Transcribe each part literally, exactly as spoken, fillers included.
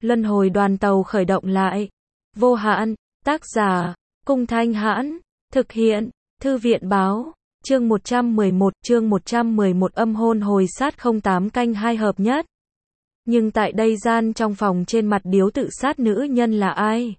Luân hồi đoàn tàu khởi động lại. Vô hạn, tác giả, Cung Thanh Hãn, thực hiện, Thư viện Báo, chương một trăm mười một, chương một trăm mười một âm hôn hồi sát không tám canh hai hợp nhất. Nhưng tại đây gian trong phòng trên mặt điếu tự sát nữ nhân là ai?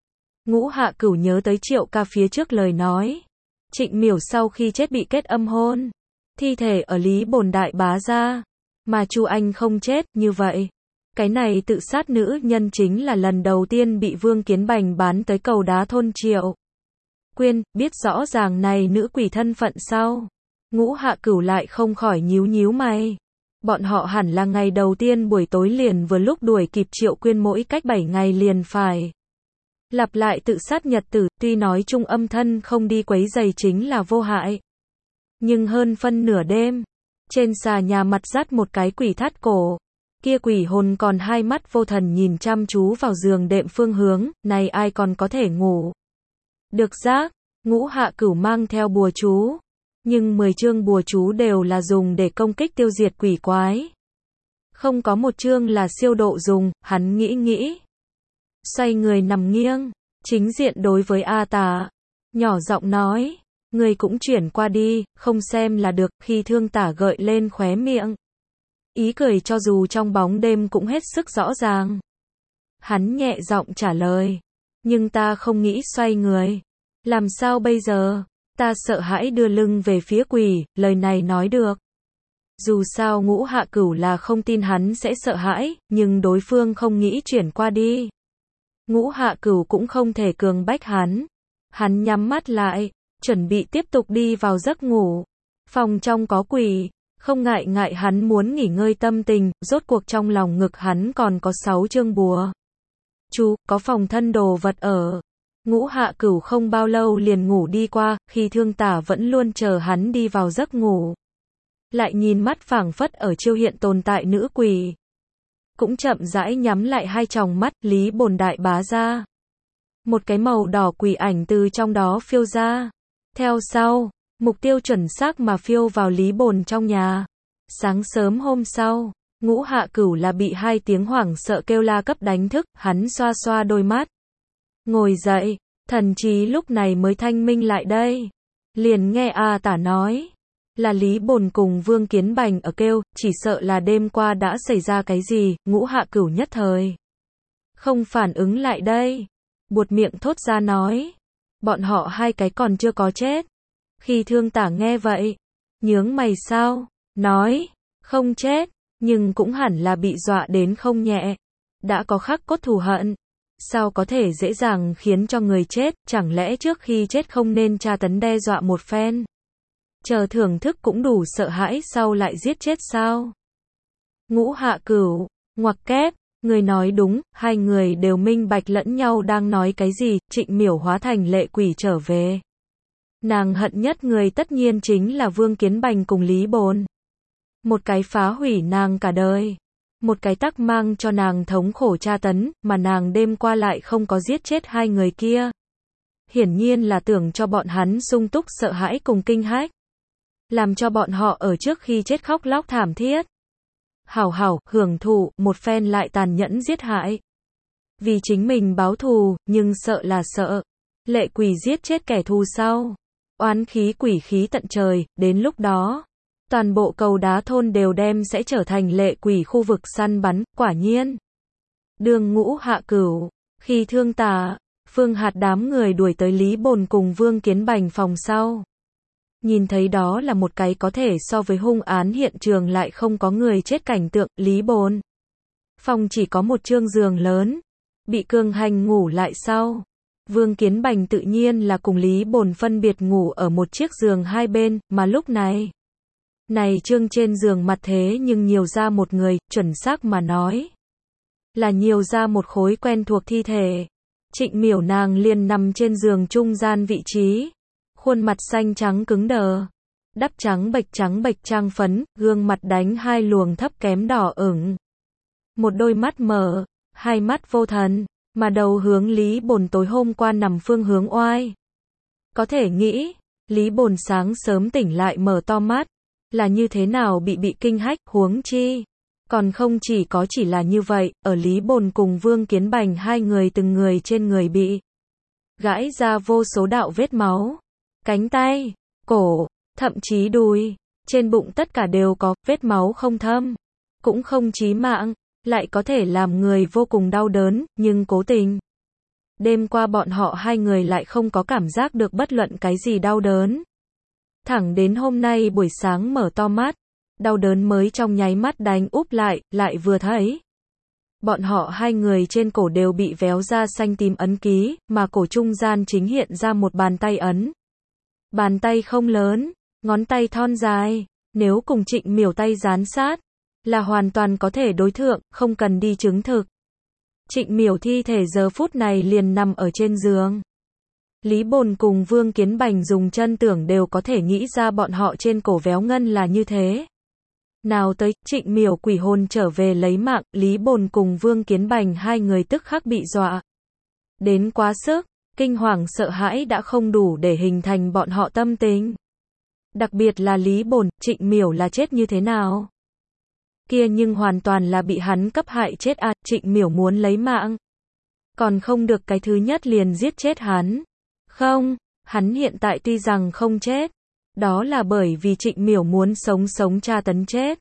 Ngũ Hạ Cửu nhớ tới Triệu Ca phía trước lời nói. Trịnh Miểu sau khi chết bị kết âm hôn. Thi thể ở Lý Bồn Đại Bá gia. Mà Chu Anh không chết, như vậy. Cái này tự sát nữ nhân chính là lần đầu tiên bị Vương Kiến Bành bán tới cầu đá thôn Triệu Quyên, biết rõ ràng này nữ quỷ thân phận sau. Ngũ Hạ Cửu lại không khỏi nhíu nhíu mày. Bọn họ hẳn là ngày đầu tiên buổi tối liền vừa lúc đuổi kịp Triệu Quyên mỗi cách bảy ngày liền phải lặp lại tự sát nhật tử, tuy nói chung âm thân không đi quấy giày chính là vô hại. Nhưng hơn phân nửa đêm, trên xà nhà mặt dắt một cái quỷ thắt cổ. Kia quỷ hồn còn hai mắt vô thần nhìn chăm chú vào giường đệm phương hướng, này ai còn có thể ngủ được giác. Ngũ Hạ Cửu mang theo bùa chú, nhưng mười chương bùa chú đều là dùng để công kích tiêu diệt quỷ quái. Không có một chương là siêu độ dùng, hắn nghĩ nghĩ. Xoay người nằm nghiêng, chính diện đối với A Tả, nhỏ giọng nói, người cũng chuyển qua đi, không xem là được, khi Thương Tả gợi lên khóe miệng. Ý cười cho dù trong bóng đêm cũng hết sức rõ ràng. Hắn nhẹ giọng trả lời, nhưng ta không nghĩ xoay người. Làm sao bây giờ? Ta sợ hãi đưa lưng về phía quỷ, lời này nói được. Dù sao Ngũ Hạ Cửu là không tin hắn sẽ sợ hãi, nhưng đối phương không nghĩ chuyển qua đi. Ngũ Hạ Cửu cũng không thể cường bách hắn. Hắn nhắm mắt lại, chuẩn bị tiếp tục đi vào giấc ngủ. Phòng trong có quỷ, không ngại ngại hắn muốn nghỉ ngơi tâm tình, rốt cuộc trong lòng ngực hắn còn có sáu chương bùa chú, có phòng thân đồ vật ở. Ngũ Hạ Cửu không bao lâu liền ngủ đi qua, khi Thương Tả vẫn luôn chờ hắn đi vào giấc ngủ. Lại nhìn mắt phảng phất ở chiêu hiện tồn tại nữ quỷ. Cũng chậm rãi nhắm lại hai tròng mắt, Lý Bồn Đại Bá ra. Một cái màu đỏ quỷ ảnh từ trong đó phiêu ra. Theo sau, mục tiêu chuẩn xác mà phiêu vào Lý Bồn trong nhà. Sáng sớm hôm sau, Ngũ Hạ Cửu là bị hai tiếng hoảng sợ kêu la cấp đánh thức, hắn xoa xoa đôi mắt. Ngồi dậy, thần trí lúc này mới thanh minh lại đây. Liền nghe A Tả nói, là Lý Bồn cùng Vương Kiến Bành ở kêu, chỉ sợ là đêm qua đã xảy ra cái gì. Ngũ Hạ Cửu nhất thời không phản ứng lại đây, buột miệng thốt ra nói, bọn họ hai cái còn chưa có chết. Khi Thương Tả nghe vậy, nhướng mày sao, nói, không chết, nhưng cũng hẳn là bị dọa đến không nhẹ. Đã có khắc cốt thù hận, sao có thể dễ dàng khiến cho người chết, chẳng lẽ trước khi chết không nên tra tấn đe dọa một phen? Chờ thưởng thức cũng đủ sợ hãi sau lại giết chết sao? Ngũ Hạ Cửu, ngoặc kép, người nói đúng, hai người đều minh bạch lẫn nhau đang nói cái gì. Trịnh Miểu hóa thành lệ quỷ trở về. Nàng hận nhất người tất nhiên chính là Vương Kiến Bành cùng Lý Bồn. Một cái phá hủy nàng cả đời, một cái tắc mang cho nàng thống khổ tra tấn, mà nàng đêm qua lại không có giết chết hai người kia. Hiển nhiên là tưởng cho bọn hắn sung túc sợ hãi cùng kinh hách, làm cho bọn họ ở trước khi chết khóc lóc thảm thiết. Hảo hảo, hưởng thụ, một phen lại tàn nhẫn giết hại. Vì chính mình báo thù, nhưng sợ là sợ. Lệ quỷ giết chết kẻ thù sau. Oán khí quỷ khí tận trời, đến lúc đó, toàn bộ cầu đá thôn đều đem sẽ trở thành lệ quỷ khu vực săn bắn, quả nhiên. Đường Ngũ Hạ Cửu, khi Thương Tả, Phương Hạt đám người đuổi tới Lý Bồn cùng Vương Kiến Bành phòng sau. Nhìn thấy đó là một cái có thể so với hung án hiện trường lại không có người chết cảnh tượng. Lý Bồn phòng chỉ có một chương giường lớn, bị cường hành ngủ lại sau. Vương Kiến Bành tự nhiên là cùng Lý Bồn phân biệt ngủ ở một chiếc giường hai bên, mà lúc này, này chương trên giường mặt thế nhưng nhiều ra một người, chuẩn xác mà nói, là nhiều ra một khối quen thuộc thi thể. Trịnh Miểu nàng liền nằm trên giường trung gian vị trí. Khuôn mặt xanh trắng cứng đờ, đắp trắng bệch trắng bệch trang phấn, gương mặt đánh hai luồng thấp kém đỏ ửng. Một đôi mắt mở, hai mắt vô thần, mà đầu hướng Lý Bồn tối hôm qua nằm phương hướng oai. Có thể nghĩ, Lý Bồn sáng sớm tỉnh lại mở to mắt, là như thế nào bị bị kinh hách, huống chi. Còn không chỉ có chỉ là như vậy, ở Lý Bồn cùng Vương Kiến Bành hai người từng người trên người bị gãi ra vô số đạo vết máu. Cánh tay, cổ, thậm chí đùi, trên bụng tất cả đều có vết máu không thâm, cũng không chí mạng, lại có thể làm người vô cùng đau đớn, nhưng cố tình. Đêm qua bọn họ hai người lại không có cảm giác được bất luận cái gì đau đớn. Thẳng đến hôm nay buổi sáng mở to mắt, đau đớn mới trong nháy mắt đánh úp lại, lại vừa thấy. Bọn họ hai người trên cổ đều bị véo ra xanh tím ấn ký, mà cổ trung gian chính hiện ra một bàn tay ấn. Bàn tay không lớn, ngón tay thon dài, nếu cùng Trịnh Miểu tay dán sát, là hoàn toàn có thể đối thượng, không cần đi chứng thực. Trịnh Miểu thi thể giờ phút này liền nằm ở trên giường. Lý Bồn cùng Vương Kiến Bành dùng chân tưởng đều có thể nghĩ ra bọn họ trên cổ véo ngân là như thế. Nào tới, Trịnh Miểu quỷ hồn trở về lấy mạng, Lý Bồn cùng Vương Kiến Bành hai người tức khắc bị dọa đến quá sức, kinh hoàng sợ hãi đã không đủ để hình thành bọn họ tâm tình. Đặc biệt là Lý Bồn, Trịnh Miểu là chết như thế nào? Kia nhưng hoàn toàn là bị hắn cấp hại chết à, Trịnh Miểu muốn lấy mạng. Còn không được cái thứ nhất liền giết chết hắn. Không, hắn hiện tại tuy rằng không chết, đó là bởi vì Trịnh Miểu muốn sống sống tra tấn chết.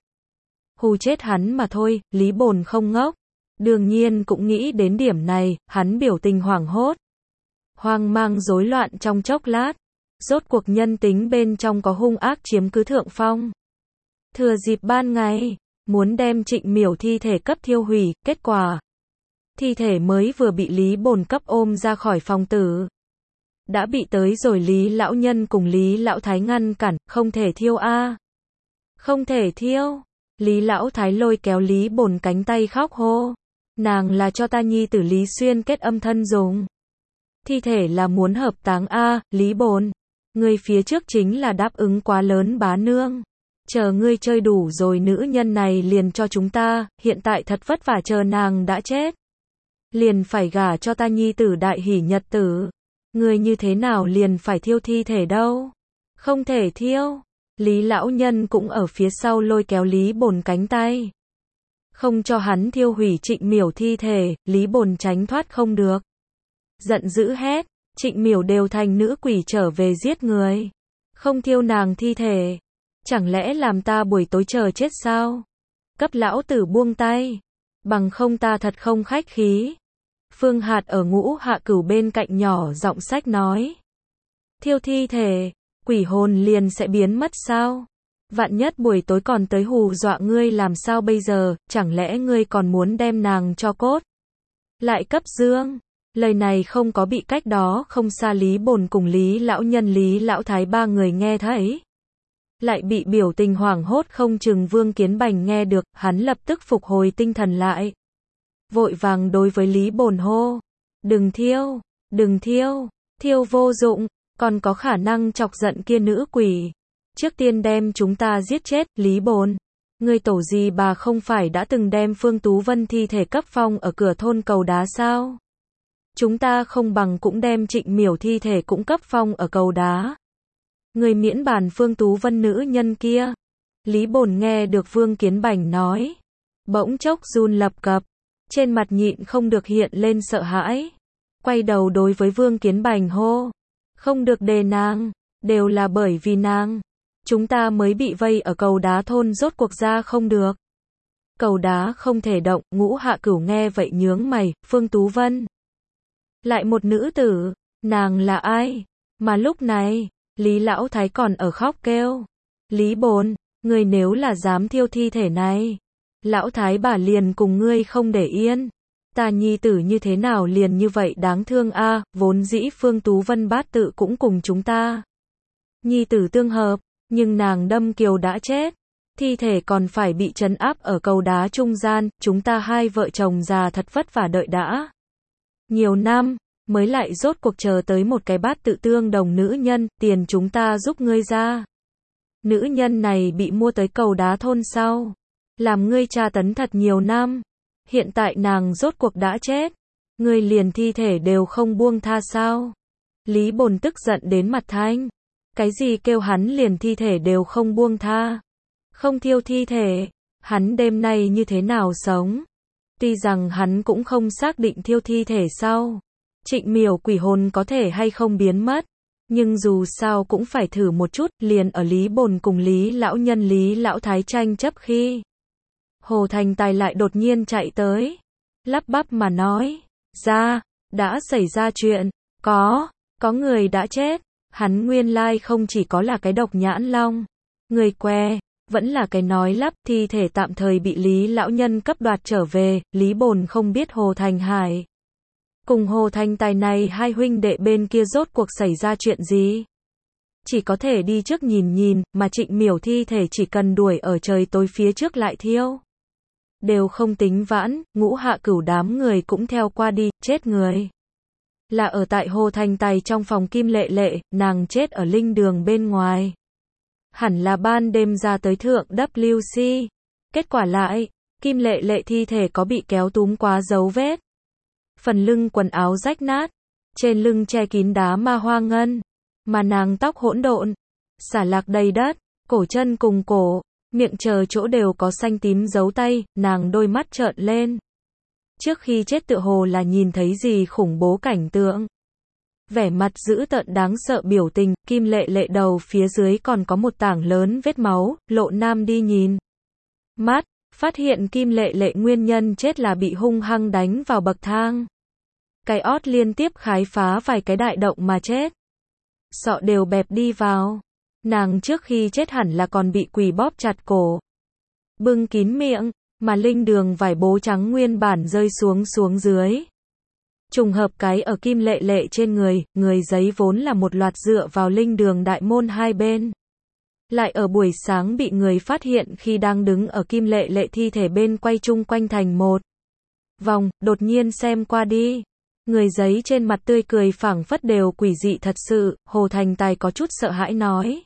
Hù chết hắn mà thôi, Lý Bồn không ngốc. Đương nhiên cũng nghĩ đến điểm này, hắn biểu tình hoảng hốt. Hoang mang rối loạn trong chốc lát. Rốt cuộc nhân tính bên trong có hung ác chiếm cứ thượng phong. Thừa dịp ban ngày, muốn đem Trịnh Miểu thi thể cấp thiêu hủy, kết quả. Thi thể mới vừa bị Lý Bồn cấp ôm ra khỏi phòng tử. Đã bị tới rồi Lý Lão Nhân cùng Lý Lão Thái ngăn cản, không thể thiêu a, không thể thiêu. Lý Lão Thái lôi kéo Lý Bồn cánh tay khóc hô. Nàng là cho ta nhi tử Lý Xuyên kết âm thân dùng. Thi thể là muốn hợp táng a, Lý Bồn. Ngươi phía trước chính là đáp ứng quá lớn bá nương. Chờ ngươi chơi đủ rồi nữ nhân này liền cho chúng ta, hiện tại thật vất vả chờ nàng đã chết. Liền phải gả cho ta nhi tử đại hỷ nhật tử. Ngươi như thế nào liền phải thiêu thi thể đâu? Không thể thiêu. Lý Lão Nhân cũng ở phía sau lôi kéo Lý Bồn cánh tay. Không cho hắn thiêu hủy Trịnh Miểu thi thể, Lý Bồn tránh thoát không được. Giận dữ hét, Trịnh Miểu đều thành nữ quỷ trở về giết người. Không thiêu nàng thi thể. Chẳng lẽ làm ta buổi tối chờ chết sao? Cấp lão tử buông tay. Bằng không ta thật không khách khí. Phương Hạt ở Ngũ Hạ Cửu bên cạnh nhỏ giọng sách nói. Thiêu thi thể, quỷ hồn liền sẽ biến mất sao? Vạn nhất buổi tối còn tới hù dọa ngươi làm sao bây giờ, chẳng lẽ ngươi còn muốn đem nàng cho cốt? Lại cấp dương. Lời này không có bị cách đó không xa Lý Bồn cùng Lý Lão Nhân Lý Lão Thái ba người nghe thấy. Lại bị biểu tình hoảng hốt không chừng Vương Kiến Bành nghe được, hắn lập tức phục hồi tinh thần lại. Vội vàng đối với Lý Bồn hô. Đừng thiêu, đừng thiêu, thiêu vô dụng, còn có khả năng chọc giận kia nữ quỷ. Trước tiên đem chúng ta giết chết, Lý Bồn. Người tổ gì bà không phải đã từng đem Phương Tú Vân thi thể cấp phong ở cửa thôn cầu đá sao? Chúng ta không bằng cũng đem Trịnh Miểu thi thể cũng cấp phong ở cầu đá. Người miễn bàn Phương Tú Vân nữ nhân kia. Lý Bồn nghe được Vương Kiến Bành nói. Bỗng chốc run lập cập. Trên mặt nhịn không được hiện lên sợ hãi. Quay đầu đối với Vương Kiến Bành hô. Không được đề nàng. Đều là bởi vì nàng. Chúng ta mới bị vây ở cầu đá thôn rốt cuộc ra không được. Cầu đá không thể động, Ngũ Hạ Cửu nghe vậy nhướng mày, Phương Tú Vân. Lại một nữ tử, nàng là ai? Mà lúc này, Lý Lão Thái còn ở khóc kêu. Lý Bồn, ngươi nếu là dám thiêu thi thể này, Lão Thái bà liền cùng ngươi không để yên. Ta nhi tử như thế nào liền như vậy đáng thương a, à, vốn dĩ Phương Tú Vân bát tự cũng cùng chúng ta. Nhi tử tương hợp, nhưng nàng đâm kiều đã chết. Thi thể còn phải bị trấn áp ở cầu đá trung gian, chúng ta hai vợ chồng già thật vất vả đợi đã. Nhiều năm, mới lại rốt cuộc chờ tới một cái bát tự tương đồng nữ nhân, tiền chúng ta giúp ngươi ra. Nữ nhân này bị mua tới cầu đá thôn sau. Làm ngươi tra tấn thật nhiều năm. Hiện tại nàng rốt cuộc đã chết. Ngươi liền thi thể đều không buông tha sao. Lý Bồn tức giận đến mặt thanh. Cái gì kêu hắn liền thi thể đều không buông tha. Không thiêu thi thể. Hắn đêm nay như thế nào sống? Tuy rằng hắn cũng không xác định thiêu thi thể sau Trịnh Miểu quỷ hồn có thể hay không biến mất, nhưng dù sao cũng phải thử một chút, liền ở Lý Bồn cùng Lý lão nhân Lý lão thái tranh chấp khi Hồ Thành Tài lại đột nhiên chạy tới, lắp bắp mà nói, ra, đã xảy ra chuyện, có, có người đã chết, hắn nguyên lai không chỉ có là cái độc nhãn long, người què, vẫn là cái nói lắp, thi thể tạm thời bị Lý lão nhân cấp đoạt trở về, Lý Bồn không biết Hồ Thành Hải cùng Hồ Thành Tài này hai huynh đệ bên kia rốt cuộc xảy ra chuyện gì. Chỉ có thể đi trước nhìn nhìn, mà Trịnh Miểu thi thể chỉ cần đuổi ở trời tối phía trước lại thiêu. Đều không tính vãn, Ngũ Hạ Cửu đám người cũng theo qua đi, chết người. Là ở tại Hồ Thành Tài trong phòng Kim Lệ Lệ, nàng chết ở linh đường bên ngoài. Hẳn là ban đêm ra tới thượng W C. Kết quả lại, Kim Lệ Lệ thi thể có bị kéo túm quá dấu vết. Phần lưng quần áo rách nát, trên lưng che kín đá ma hoa ngân, mà nàng tóc hỗn độn, xả lạc đầy đất, cổ chân cùng cổ, miệng chờ chỗ đều có xanh tím dấu tay, nàng đôi mắt trợn lên. Trước khi chết tựa hồ là nhìn thấy gì khủng bố cảnh tượng. Vẻ mặt dữ tợn đáng sợ biểu tình, Kim Lệ Lệ đầu phía dưới còn có một tảng lớn vết máu, Lộ Nam đi nhìn mắt, phát hiện Kim Lệ Lệ nguyên nhân chết là bị hung hăng đánh vào bậc thang. Cái ót liên tiếp khái phá vài cái đại động mà chết. Sọ đều bẹp đi vào. Nàng trước khi chết hẳn là còn bị quỷ bóp chặt cổ, bưng kín miệng, mà linh đường vải bố trắng nguyên bản rơi xuống xuống dưới. Trùng hợp cái ở Kim Lệ Lệ trên người, người giấy vốn là một loạt dựa vào linh đường đại môn hai bên. Lại ở buổi sáng bị người phát hiện khi đang đứng ở Kim Lệ Lệ thi thể bên quay chung quanh thành một vòng, đột nhiên xem qua đi. Người giấy trên mặt tươi cười phảng phất đều quỷ dị thật sự, Hồ Thành Tài có chút sợ hãi nói.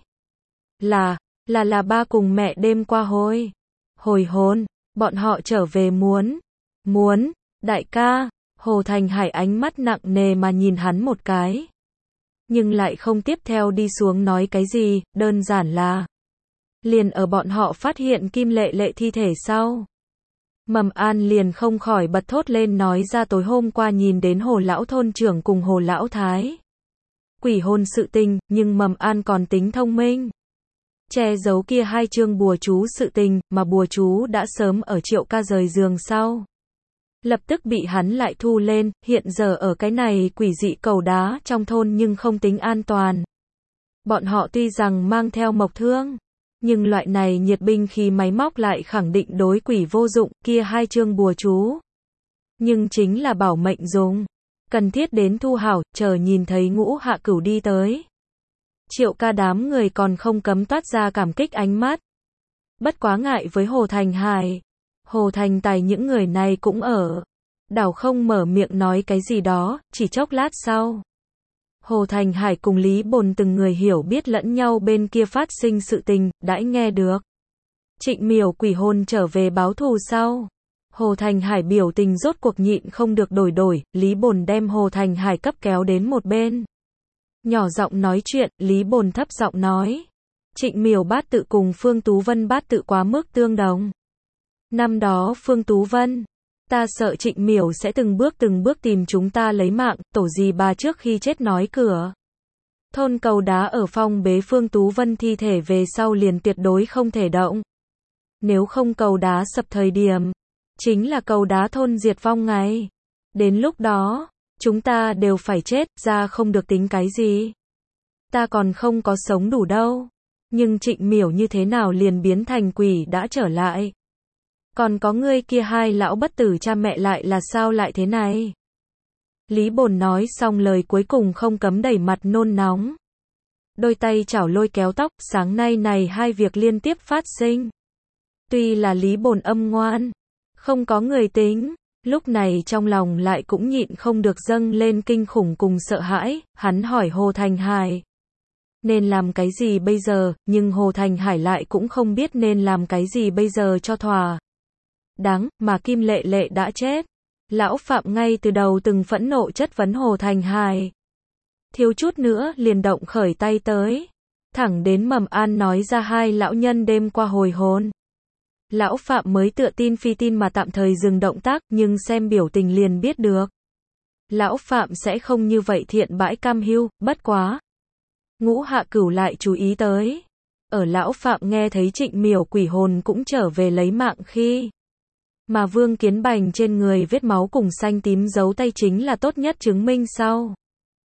Là, là là ba cùng mẹ đêm qua hồi. Hồi hôn, bọn họ trở về muốn. Muốn, đại ca, Hồ Thành Hải ánh mắt nặng nề mà nhìn hắn một cái. Nhưng lại không tiếp theo đi xuống nói cái gì, đơn giản là. Liền ở bọn họ phát hiện Kim Lệ Lệ thi thể sau. Mầm An liền không khỏi bật thốt lên nói ra tối hôm qua nhìn đến Hồ Lão thôn trưởng cùng Hồ Lão Thái. Quỷ hôn sự tình, nhưng Mầm An còn tính thông minh. Che giấu kia hai chương bùa chú sự tình, mà bùa chú đã sớm ở Triệu ca rời giường sau. Lập tức bị hắn lại thu lên, hiện giờ ở cái này quỷ dị cầu đá trong thôn nhưng không tính an toàn. Bọn họ tuy rằng mang theo mộc thương, nhưng loại này nhiệt binh khi máy móc lại khẳng định đối quỷ vô dụng, kia hai chương bùa chú. Nhưng chính là bảo mệnh dùng. Cần thiết đến thu hảo, chờ nhìn thấy Ngũ Hạ Cửu đi tới. Triệu ca đám người còn không cấm toát ra cảm kích ánh mắt. Bất quá ngại với Hồ Thành Hải. Hồ Thành Tài những người này cũng ở. Đảo không mở miệng nói cái gì đó, chỉ chốc lát sau. Hồ Thành Hải cùng Lý Bồn từng người hiểu biết lẫn nhau bên kia phát sinh sự tình, đãi nghe được. Trịnh Miểu quỷ hồn trở về báo thù sau. Hồ Thành Hải biểu tình rốt cuộc nhịn không được đổi đổi, Lý Bồn đem Hồ Thành Hải cấp kéo đến một bên. Nhỏ giọng nói chuyện, Lý Bồn thấp giọng nói. Trịnh Miểu bát tự cùng Phương Tú Vân bát tự quá mức tương đồng. Năm đó Phương Tú Vân, ta sợ Trịnh Miểu sẽ từng bước từng bước tìm chúng ta lấy mạng, tổ gì bà trước khi chết nói cửa. Thôn cầu đá ở phong bế Phương Tú Vân thi thể về sau liền tuyệt đối không thể động. Nếu không cầu đá sập thời điểm, chính là cầu đá thôn diệt vong ngày. Đến lúc đó, chúng ta đều phải chết, ra không được tính cái gì. Ta còn không có sống đủ đâu. Nhưng Trịnh Miểu như thế nào liền biến thành quỷ đã trở lại. Còn có ngươi kia hai lão bất tử cha mẹ lại là sao lại thế này? Lý Bồn nói xong lời cuối cùng không cấm đẩy mặt nôn nóng. Đôi tay chảo lôi kéo tóc, sáng nay này hai việc liên tiếp phát sinh. Tuy là Lý Bồn âm ngoan, không có người tính, lúc này trong lòng lại cũng nhịn không được dâng lên kinh khủng cùng sợ hãi, hắn hỏi Hồ Thành Hải. Nên làm cái gì bây giờ, nhưng Hồ Thành Hải lại cũng không biết nên làm cái gì bây giờ cho thỏa. Đáng, mà Kim Lệ Lệ đã chết. Lão Phạm ngay từ đầu từng phẫn nộ chất vấn Hồ Thành Hải. Thiếu chút nữa liền động khởi tay tới. Thẳng đến Mầm An nói ra hai lão nhân đêm qua hồi hồn. Lão Phạm mới tựa tin phi tin mà tạm thời dừng động tác, nhưng xem biểu tình liền biết được. Lão Phạm sẽ không như vậy thiện bãi cam hưu, bất quá. Ngũ Hạ Cửu lại chú ý tới. Ở Lão Phạm nghe thấy Trịnh Miểu quỷ hồn cũng trở về lấy mạng khi. Mà Vương Kiến Bành trên người vết máu cùng xanh tím dấu tay chính là tốt nhất chứng minh sau.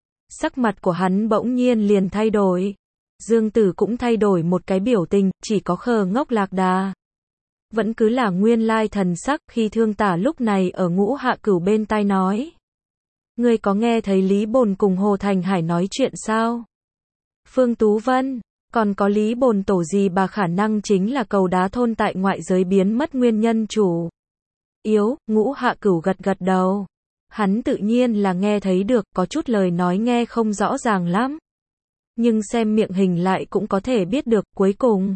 Sắc mặt của hắn bỗng nhiên liền thay đổi. Dương Tử cũng thay đổi một cái biểu tình, chỉ có khờ ngốc Lạc Đà. Vẫn cứ là nguyên lai thần sắc khi Thương Tả lúc này ở Ngũ Hạ Cửu bên tai nói. Ngươi có nghe thấy Lý Bồn cùng Hồ Thành Hải nói chuyện sao? Phương Tú Vân, còn có Lý Bồn tổ gì bà khả năng chính là cầu đá thôn tại ngoại giới biến mất nguyên nhân chủ. Yếu, Ngũ Hạ Cửu gật gật đầu. Hắn tự nhiên là nghe thấy được, có chút lời nói nghe không rõ ràng lắm. Nhưng xem miệng hình lại cũng có thể biết được, cuối cùng.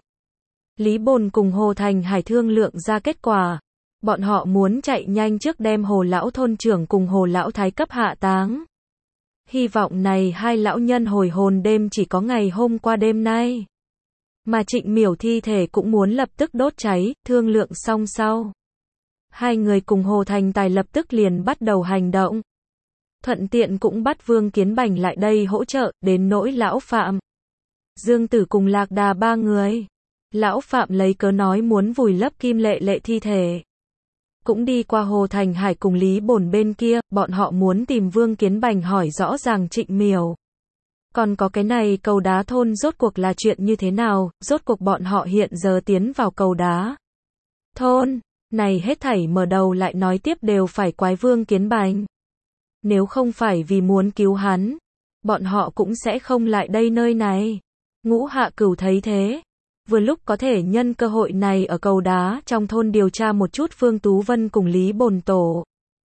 Lý Bồn cùng Hồ Thành Hải thương lượng ra kết quả. Bọn họ muốn chạy nhanh trước đem Hồ Lão thôn trưởng cùng Hồ Lão thái cấp hạ táng. Hy vọng này hai lão nhân hồi hồn đêm chỉ có ngày hôm qua đêm nay. Mà Trịnh Miểu thi thể cũng muốn lập tức đốt cháy, thương lượng xong sau. Hai người cùng Hồ Thành Tài lập tức liền bắt đầu hành động. Thuận tiện cũng bắt Vương Kiến Bành lại đây hỗ trợ, đến nỗi Lão Phạm. Dương Tử cùng Lạc Đà ba người. Lão Phạm lấy cớ nói muốn vùi lấp Kim Lệ Lệ thi thể. Cũng đi qua Hồ Thành Hải cùng Lý Bồn bên kia, bọn họ muốn tìm Vương Kiến Bành hỏi rõ ràng Trịnh Miểu. Còn có cái này cầu đá thôn rốt cuộc là chuyện như thế nào, rốt cuộc bọn họ hiện giờ tiến vào cầu đá thôn. Này hết thảy mở đầu lại nói tiếp đều phải quái Vương Kiến Bành. Nếu không phải vì muốn cứu hắn, bọn họ cũng sẽ không lại đây nơi này. Ngũ Hạ Cửu thấy thế. Vừa lúc có thể nhân cơ hội này ở cầu đá trong thôn điều tra một chút Phương Tú Vân cùng Lý Bồn tổ.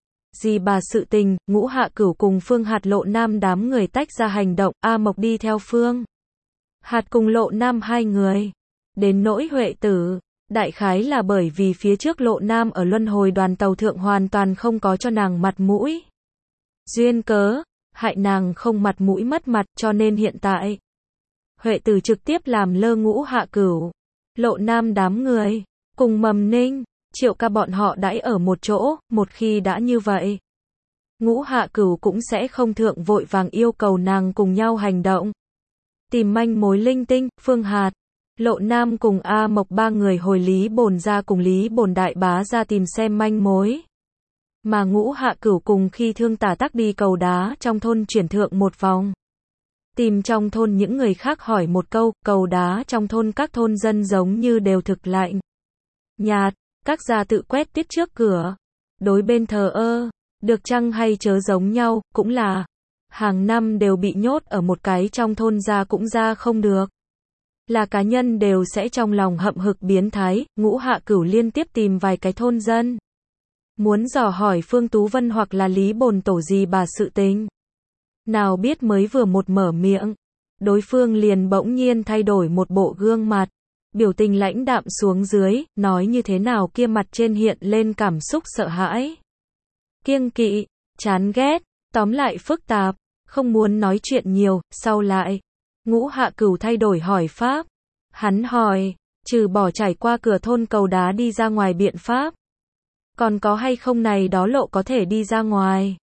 Dì bà sự tình, Ngũ Hạ Cửu cùng Phương Hạt Lộ Nam đám người tách ra hành động, A Mộc đi theo Phương Hạt cùng Lộ Nam hai người. Đến nỗi Huệ Tử, đại khái là bởi vì phía trước Lộ Nam ở luân hồi đoàn tàu thượng hoàn toàn không có cho nàng mặt mũi. Duyên cớ, hại nàng không mặt mũi mất mặt cho nên hiện tại. Huệ Tử trực tiếp làm lơ Ngũ Hạ Cửu, Lộ Nam đám người, cùng Mầm Ninh, Triệu Ca bọn họ đãi ở một chỗ, một khi đã như vậy. Ngũ Hạ Cửu cũng sẽ không thượng vội vàng yêu cầu nàng cùng nhau hành động. Tìm manh mối linh tinh, Phương Hạt, Lộ Nam cùng A Mộc ba người hồi Lý Bồn ra cùng Lý Bồn đại bá ra tìm xem manh mối. Mà Ngũ Hạ Cửu cùng khi Thương Tả tắc đi cầu đá trong thôn chuyển thượng một vòng. Tìm trong thôn những người khác hỏi một câu, cầu đá trong thôn các thôn dân giống như đều thực lạnh. Nhạt, các gia tự quét tiết trước cửa. Đối bên thờ ơ, được chăng hay chớ giống nhau, cũng là. Hàng năm đều bị nhốt ở một cái trong thôn ra cũng ra không được. Là cá nhân đều sẽ trong lòng hậm hực biến thái, Ngũ Hạ Cửu liên tiếp tìm vài cái thôn dân. Muốn dò hỏi Phương Tú Vân hoặc là Lý Bồn tổ gì bà sự tình. Nào biết mới vừa một mở miệng, đối phương liền bỗng nhiên thay đổi một bộ gương mặt, biểu tình lãnh đạm xuống dưới, nói như thế nào kia mặt trên hiện lên cảm xúc sợ hãi, kiêng kỵ, chán ghét, tóm lại phức tạp, không muốn nói chuyện nhiều, sau lại. Ngũ Hạ Cửu thay đổi hỏi pháp. Hắn hỏi, trừ bỏ trải qua cửa thôn cầu đá đi ra ngoài biện pháp, còn có hay không này đó lộ có thể đi ra ngoài.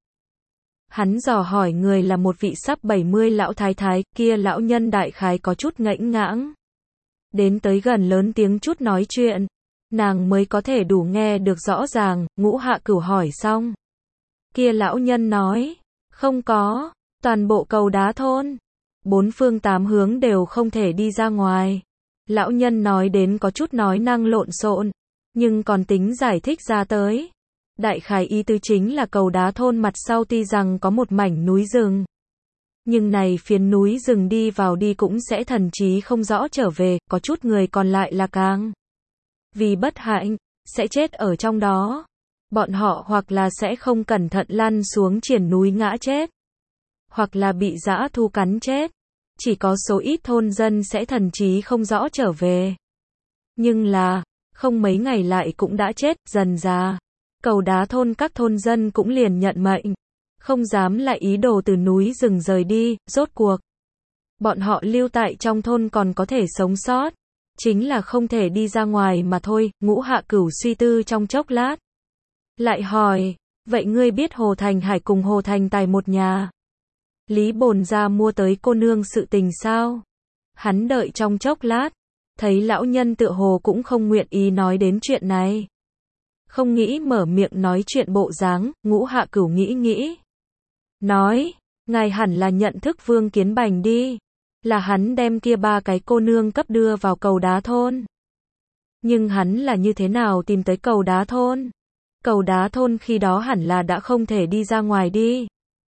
Hắn dò hỏi người là một vị sắp bảy mươi lão thái thái, kia lão nhân đại khái có chút ngãnh ngãng. Đến tới gần lớn tiếng chút nói chuyện, nàng mới có thể đủ nghe được rõ ràng. Ngũ Hạ Cửu hỏi xong. Kia lão nhân nói, không có, toàn bộ cầu đá thôn, bốn phương tám hướng đều không thể đi ra ngoài. Lão nhân nói đến có chút nói năng lộn xộn, nhưng còn tính giải thích ra tới. Đại khái ý tứ chính là cầu đá thôn mặt sau tuy rằng có một mảnh núi rừng. Nhưng này phiến núi rừng đi vào đi cũng sẽ thần trí không rõ trở về, có chút người còn lại là càng vì bất hạnh, sẽ chết ở trong đó. Bọn họ hoặc là sẽ không cẩn thận lăn xuống triển núi ngã chết, hoặc là bị dã thu cắn chết. Chỉ có số ít thôn dân sẽ thần trí không rõ trở về. Nhưng là, không mấy ngày lại cũng đã chết, dần ra. Cầu đá thôn các thôn dân cũng liền nhận mệnh, không dám lại ý đồ từ núi rừng rời đi, rốt cuộc. Bọn họ lưu tại trong thôn còn có thể sống sót, chính là không thể đi ra ngoài mà thôi. Ngũ Hạ Cửu suy tư trong chốc lát, lại hỏi, vậy ngươi biết Hồ Thành Hải cùng Hồ Thành Tài một nhà, Lý Bồn ra mua tới cô nương sự tình sao? Hắn đợi trong chốc lát, thấy lão nhân tựa hồ cũng không nguyện ý nói đến chuyện này. Không nghĩ mở miệng nói chuyện bộ dáng, Ngũ Hạ Cửu nghĩ nghĩ. Nói, ngài hẳn là nhận thức Vương Kiến Bành đi. Là hắn đem kia ba cái cô nương cấp đưa vào Cầu Đá thôn. Nhưng hắn là như thế nào tìm tới Cầu Đá thôn? Cầu Đá thôn khi đó hẳn là đã không thể đi ra ngoài đi.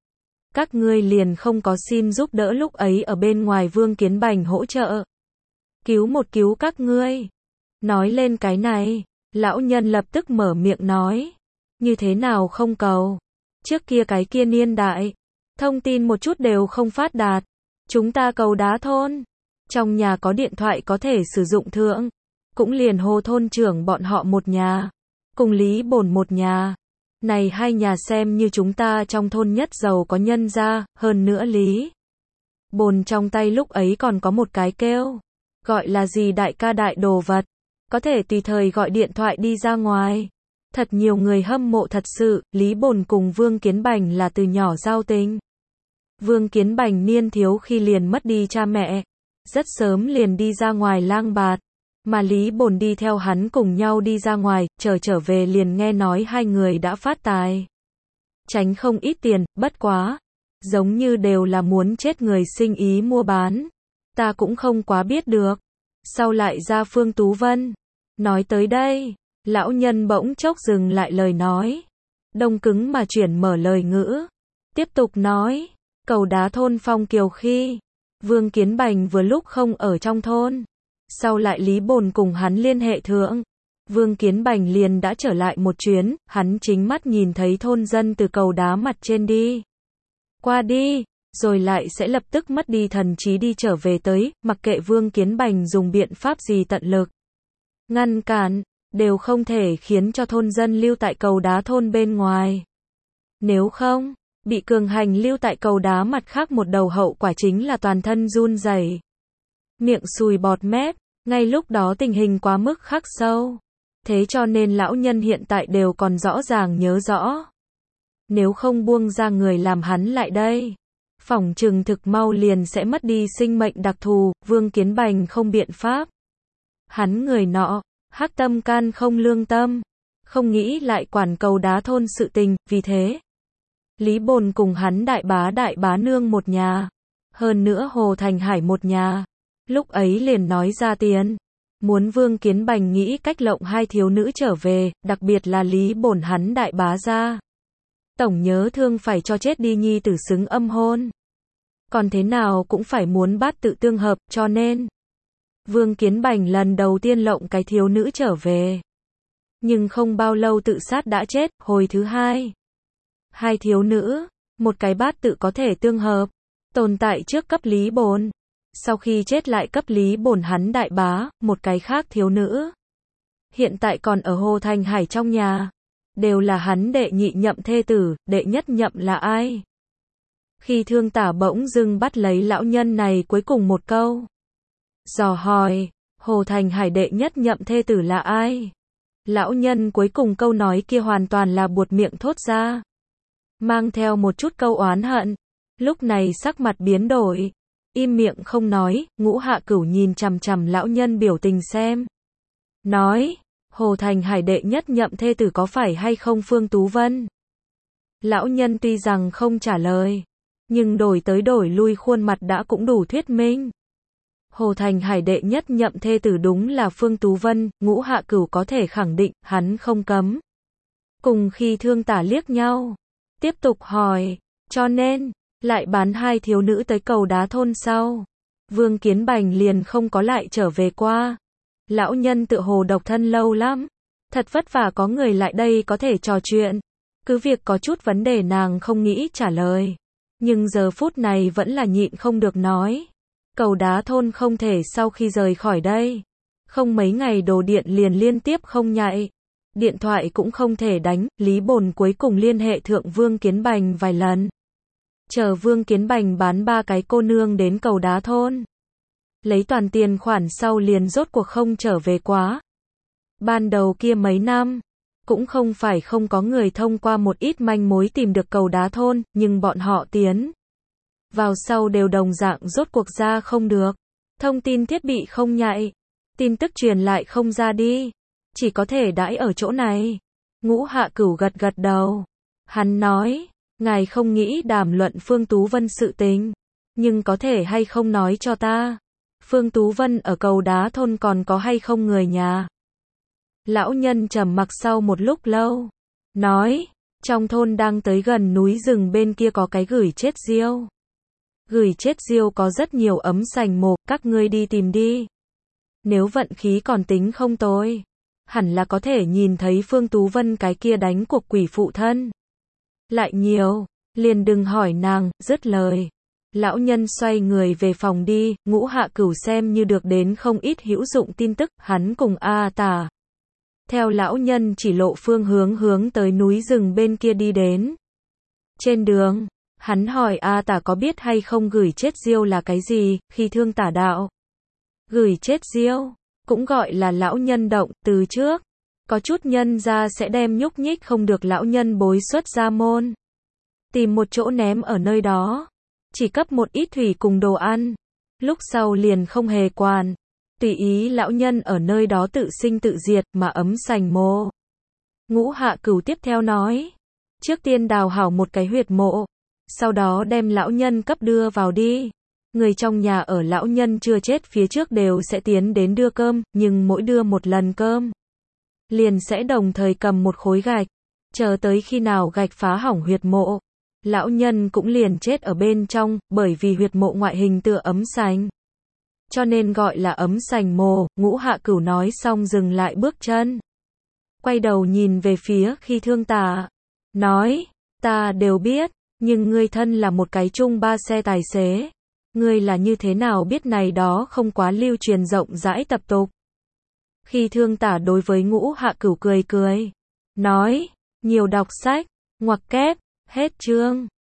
Các ngươi liền không có xin giúp đỡ lúc ấy ở bên ngoài Vương Kiến Bành hỗ trợ. Cứu một cứu các ngươi. Nói lên cái này, lão nhân lập tức mở miệng nói. Như thế nào không cầu? Trước kia cái kia niên đại, thông tin một chút đều không phát đạt. Chúng ta Cầu Đá thôn, trong nhà có điện thoại có thể sử dụng thượng. Cũng liền Hồ thôn trưởng bọn họ một nhà, cùng Lý Bồn một nhà. Này hai nhà xem như chúng ta trong thôn nhất giàu có nhân gia, hơn nữa Lý Bồn trong tay lúc ấy còn có một cái kêu, gọi là gì đại ca đại đồ vật, có thể tùy thời gọi điện thoại đi ra ngoài. Thật nhiều người hâm mộ thật sự, Lý Bồn cùng Vương Kiến Bành là từ nhỏ giao tình. Vương Kiến Bành niên thiếu khi liền mất đi cha mẹ, rất sớm liền đi ra ngoài lang bạt. Mà Lý Bồn đi theo hắn cùng nhau đi ra ngoài, chờ trở về liền nghe nói hai người đã phát tài. Tránh không ít tiền, bất quá. Giống như đều là muốn chết người sinh ý mua bán. Ta cũng không quá biết được. Sau lại ra Phương Tú Vân. Nói tới đây, lão nhân bỗng chốc dừng lại lời nói. Đông cứng mà chuyển mở lời ngữ. Tiếp tục nói, Cầu Đá thôn phong kiều khi, Vương Kiến Bành vừa lúc không ở trong thôn. Sau lại Lý Bồn cùng hắn liên hệ thượng, Vương Kiến Bành liền đã trở lại một chuyến, hắn chính mắt nhìn thấy thôn dân từ cầu đá mặt trên đi qua đi, rồi lại sẽ lập tức mất đi thần trí đi trở về tới, mặc kệ Vương Kiến Bành dùng biện pháp gì tận lực ngăn cản, đều không thể khiến cho thôn dân lưu tại cầu đá thôn bên ngoài. Nếu không, bị cường hành lưu tại cầu đá mặt khác một đầu hậu quả chính là toàn thân run rẩy, miệng sùi bọt mép, ngay lúc đó tình hình quá mức khắc sâu. Thế cho nên lão nhân hiện tại đều còn rõ ràng nhớ rõ. Nếu không buông ra người làm hắn lại đây, phỏng chừng thực mau liền sẽ mất đi sinh mệnh đặc thù, Vương Kiến Bành không biện pháp. Hắn người nọ, hắc tâm can không lương tâm, không nghĩ lại quản cầu đá thôn sự tình, vì thế. Lý Bồn cùng hắn đại bá đại bá nương một nhà, hơn nữa Hồ Thành Hải một nhà. Lúc ấy liền nói ra tiền, muốn Vương Kiến Bành nghĩ cách lộng hai thiếu nữ trở về, đặc biệt là Lý Bồn hắn đại bá ra. Tổng nhớ thương phải cho chết đi nhi tử xứng âm hôn. Còn thế nào cũng phải muốn bát tự tương hợp, cho nên Vương Kiến Bành lần đầu tiên lộng cái thiếu nữ trở về. Nhưng không bao lâu tự sát đã chết, hồi thứ hai. Hai thiếu nữ, một cái bát tự có thể tương hợp, tồn tại trước cấp Lý Bồn. Sau khi chết lại cấp Lý Bồn hắn đại bá, một cái khác thiếu nữ. Hiện tại còn ở Hồ Thành Hải trong nhà. Đều là hắn đệ nhị nhậm thê tử, đệ nhất nhậm là ai? Khi Thương Tả bỗng dưng bắt lấy lão nhân này cuối cùng một câu. Dò hỏi, Hồ Thành Hải đệ nhất nhậm thê tử là ai? Lão nhân cuối cùng câu nói kia hoàn toàn là buột miệng thốt ra. Mang theo một chút câu oán hận. Lúc này sắc mặt biến đổi. Im miệng không nói, Ngũ Hạ Cửu nhìn chằm chằm lão nhân biểu tình xem. Nói, Hồ Thành Hải đệ nhất nhậm thê tử có phải hay không Phương Tú Vân? Lão nhân tuy rằng không trả lời, nhưng đổi tới đổi lui khuôn mặt đã cũng đủ thuyết minh. Hồ Thành Hải đệ nhất nhậm thê tử đúng là Phương Tú Vân, Ngũ Hạ Cửu có thể khẳng định, hắn không cấm. Cùng khi Thương Tả liếc nhau, tiếp tục hỏi, cho nên, lại bán hai thiếu nữ tới cầu đá thôn sau. Vương Kiến Bành liền không có lại trở về qua. Lão nhân tự hồ độc thân lâu lắm. Thật vất vả có người lại đây có thể trò chuyện. Cứ việc có chút vấn đề nàng không nghĩ trả lời. Nhưng giờ phút này vẫn là nhịn không được nói. Cầu đá thôn không thể sau khi rời khỏi đây. Không mấy ngày đồ điện liền liên tiếp không nhạy. Điện thoại cũng không thể đánh. Lý Bồn cuối cùng liên hệ thượng Vương Kiến Bành vài lần. Chờ Vương Kiến Bành bán ba cái cô nương đến cầu đá thôn. lấy toàn tiền khoản sau liền rốt cuộc không trở về quá. Ban đầu kia mấy năm, cũng không phải không có người thông qua một ít manh mối tìm được cầu đá thôn, nhưng bọn họ tiến vào sau đều đồng dạng rốt cuộc ra không được. Thông tin thiết bị không nhạy, tin tức truyền lại không ra đi, chỉ có thể đãi ở chỗ này. Ngũ Hạ Cửu gật gật đầu. Hắn nói, ngài không nghĩ đàm luận Phương Tú Vân sự tình, nhưng có thể hay không nói cho ta, Phương Tú Vân ở cầu đá thôn còn có hay không người nhà? Lão nhân trầm mặc sau một lúc lâu, nói, trong thôn đang tới gần núi rừng bên kia có cái gửi chết diêu. Gửi chết diêu có rất nhiều ấm sành mồ, các ngươi đi tìm đi. Nếu vận khí còn tính không tồi, hẳn là có thể nhìn thấy Phương Tú Vân cái kia đánh cuộc quỷ phụ thân. Lại nhiều, liền đừng hỏi nàng, dứt lời. Lão nhân xoay người về phòng đi, Ngũ Hạ Cửu xem như được đến không ít hữu dụng tin tức, hắn cùng A Tả theo lão nhân chỉ lộ phương hướng hướng tới núi rừng bên kia đi đến. Trên đường, hắn hỏi A Tả có biết hay không gửi chết diêu là cái gì, khi thương tả đạo. Gửi chết diêu, cũng gọi là lão nhân động, từ trước, có chút nhân ra sẽ đem nhúc nhích không được lão nhân bối xuất ra môn. Tìm một chỗ ném ở nơi đó, chỉ cấp một ít thủy cùng đồ ăn, lúc sau liền không hề quản. Tùy ý lão nhân ở nơi đó tự sinh tự diệt mà ấm sành mộ. Ngũ Hạ Cửu tiếp theo nói, trước tiên đào hảo một cái huyệt mộ, sau đó đem lão nhân cấp đưa vào đi. Người trong nhà ở lão nhân chưa chết phía trước đều sẽ tiến đến đưa cơm, nhưng mỗi đưa một lần cơm, liền sẽ đồng thời cầm một khối gạch, chờ tới khi nào gạch phá hỏng huyệt mộ, lão nhân cũng liền chết ở bên trong, bởi vì huyệt mộ ngoại hình tựa ấm sành, cho nên gọi là ấm sành mồ. Ngũ Hạ Cửu nói xong dừng lại bước chân, quay đầu nhìn về phía khi thương tả, nói, ta đều biết, nhưng ngươi thân là một cái trung ba xe tài xế, ngươi là như thế nào biết này đó không quá lưu truyền rộng rãi tập tục. Khi thương tả đối với Ngũ Hạ Cửu cười cười, nói, nhiều đọc sách, ngoặc kép, hết chương.